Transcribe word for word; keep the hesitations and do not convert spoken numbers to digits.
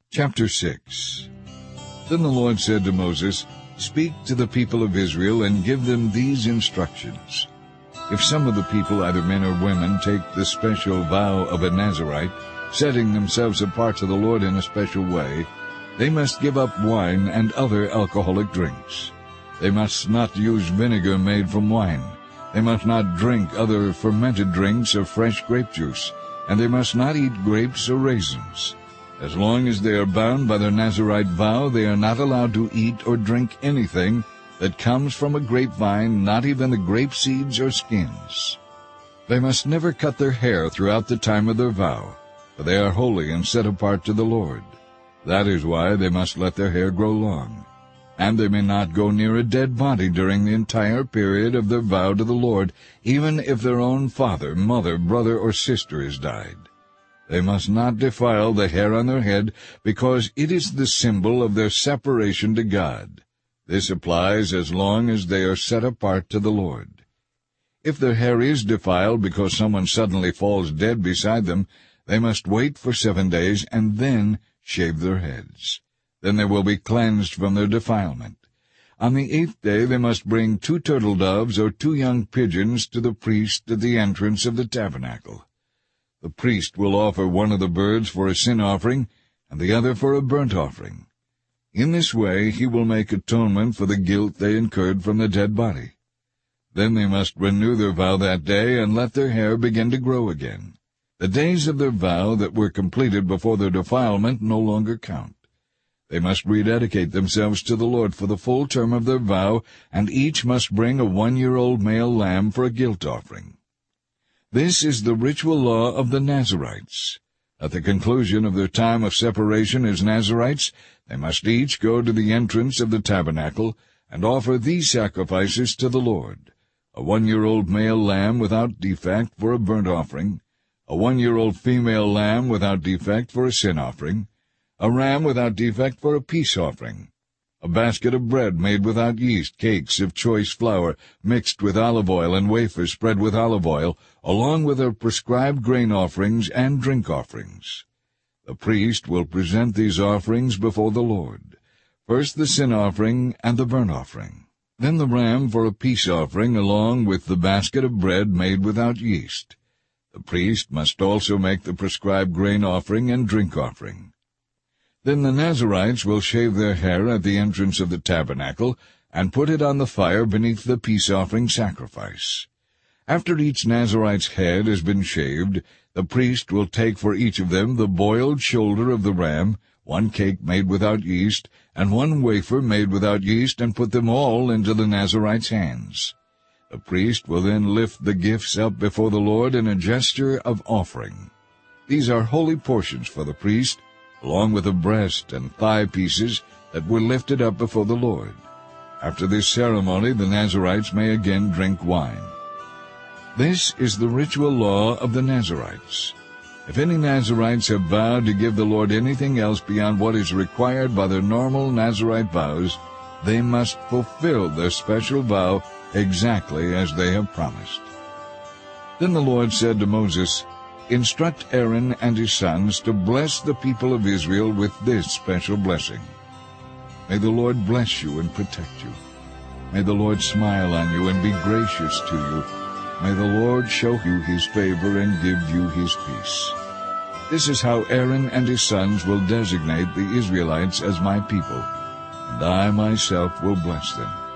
Chapter six. Then the Lord said to Moses, "Speak to the people of Israel and give them these instructions. If some of the people, either men or women, take the special vow of a Nazirite, setting themselves apart to the Lord in a special way, they must give up wine and other alcoholic drinks. They must not use vinegar made from wine. They must not drink other fermented drinks or fresh grape juice, and they must not eat grapes or raisins. As long as they are bound by their Nazirite vow, they are not allowed to eat or drink anything that comes from a grapevine, not even the grape seeds or skins. They must never cut their hair throughout the time of their vow, for they are holy and set apart to the Lord. That is why they must let their hair grow long. And they may not go near a dead body during the entire period of their vow to the Lord, even if their own father, mother, brother, or sister has died. They must not defile the hair on their head, because it is the symbol of their separation to God. This applies as long as they are set apart to the Lord. If their hair is defiled because someone suddenly falls dead beside them, they must wait for seven days and then shave their heads. Then they will be cleansed from their defilement. On the eighth day they must bring two turtle doves or two young pigeons to the priest at the entrance of the tabernacle. The priest will offer one of the birds for a sin offering and the other for a burnt offering. In this way he will make atonement for the guilt they incurred from the dead body. Then they must renew their vow that day and let their hair begin to grow again. The days of their vow that were completed before their defilement no longer count. They must rededicate themselves to the Lord for the full term of their vow, and each must bring a one-year-old male lamb for a guilt offering. This is the ritual law of the Nazirites. At the conclusion of their time of separation as Nazirites, they must each go to the entrance of the tabernacle and offer these sacrifices to the Lord: a one-year-old male lamb without defect for a burnt offering, a one-year-old female lamb without defect for a sin offering, a ram without defect for a peace offering, a basket of bread made without yeast, cakes of choice flour mixed with olive oil and wafers spread with olive oil, along with their prescribed grain offerings and drink offerings. The priest will present these offerings before the Lord, first the sin offering and the burnt offering, then the ram for a peace offering, along with the basket of bread made without yeast. The priest must also make the prescribed grain offering and drink offering. Then the Nazirites will shave their hair at the entrance of the tabernacle and put it on the fire beneath the peace offering sacrifice. After each Nazirite's head has been shaved, the priest will take for each of them the boiled shoulder of the ram, one cake made without yeast, and one wafer made without yeast, and put them all into the Nazirite's hands. The priest will then lift the gifts up before the Lord in a gesture of offering. These are holy portions for the priest, along with the breast and thigh pieces that were lifted up before the Lord. After this ceremony, the Nazirites may again drink wine. This is the ritual law of the Nazirites. If any Nazirites have vowed to give the Lord anything else beyond what is required by their normal Nazirite vows, they must fulfill their special vow exactly as they have promised. Then the Lord said to Moses, "Instruct Aaron and his sons to bless the people of Israel with this special blessing. May the Lord bless you and protect you. May the Lord smile on you and be gracious to you. May the Lord show you his favor and give you his peace." This is how Aaron and his sons will designate the Israelites as my people, and I myself will bless them.